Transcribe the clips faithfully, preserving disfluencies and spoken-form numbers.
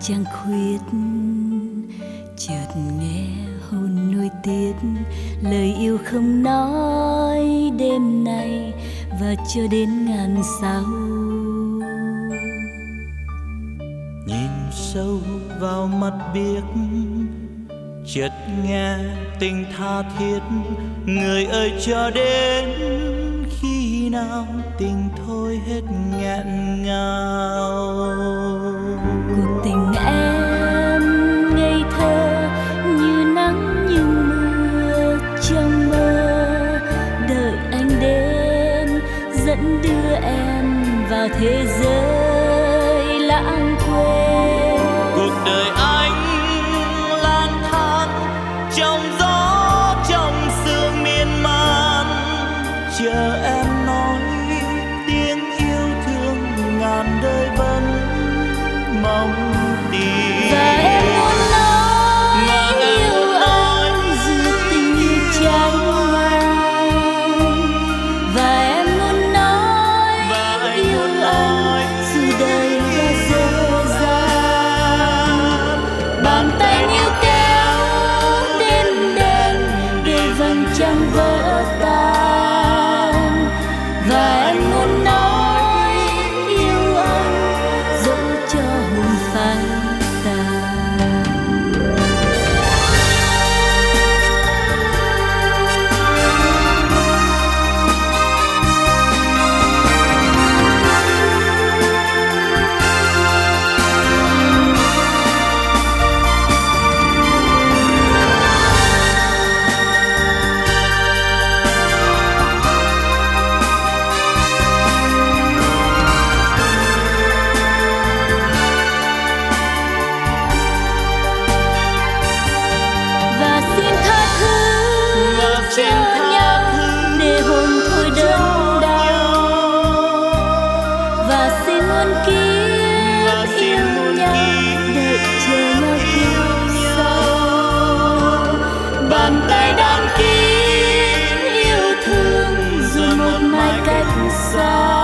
trăng khuyết, chợt nghe hồn nuối tiếc lời yêu không nói đêm nay và cho đến ngàn sao. Nhìn sâu vào mắt biếc, chợt nghe tình tha thiết, người ơi cho đến khi nào tình thôi hết nghẹn ngào. Cuộc tình em ngây thơ như nắng như mưa trong mơ, đợi anh đến dẫn đưa em vào thế giới lãng quên. Cuộc đời anh lang thang trong gió trong sương miên man, chờ em nói tiếng yêu thương ngàn đời vẫn mong tìm. Và em muốn nói yêu anh dù tình yêu trái ngang, và em muốn nói yêu anh dù đời đã dở dang. Bàn tay níu kéo đêm đen để vầng trăng vỡ tan, và em muốn nói yêu anh dẫu cho hồn phai tàn. Và xin tha thứ cho nhau để hồn thôi đớn đau, và xin muôn kiếp yêu nhau đợi chờ nhau kiếp sau. Bàn tay đan kín yêu thương dù một mai cách xa,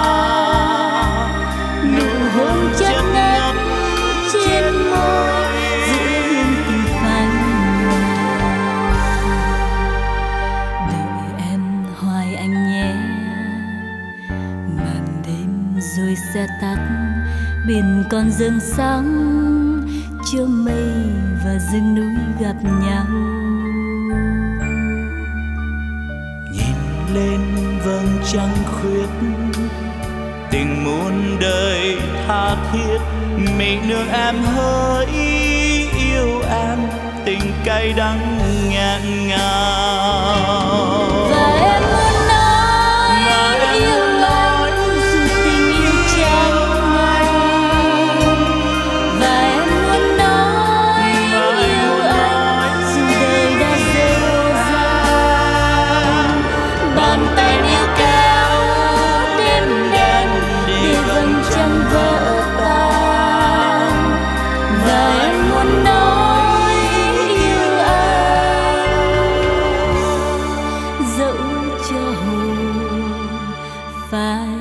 nụ hôn chất ngất trên môi giữ hương tình phai nhòa. Đợi em hoài anh nhé, màn đêm rồi sẽ tắt, biển còn dâng sáng cho mây và rừng núi gặp nhau. Nhìn lên vầng trăng khuyết, tình muôn đời tha thiết, mình nương em hỡi yêu em, tình cay đắng nghẹn ngào. Và em muốn nói yêu anh dù tình yêu trái ngang, và em muốn nói yêu anh dù đời đã dở dang. Bàn tay níu kéo đêm đen để vầng trăng vỡ tan, và em muốn nói yêu anh dẫu cho hồn phai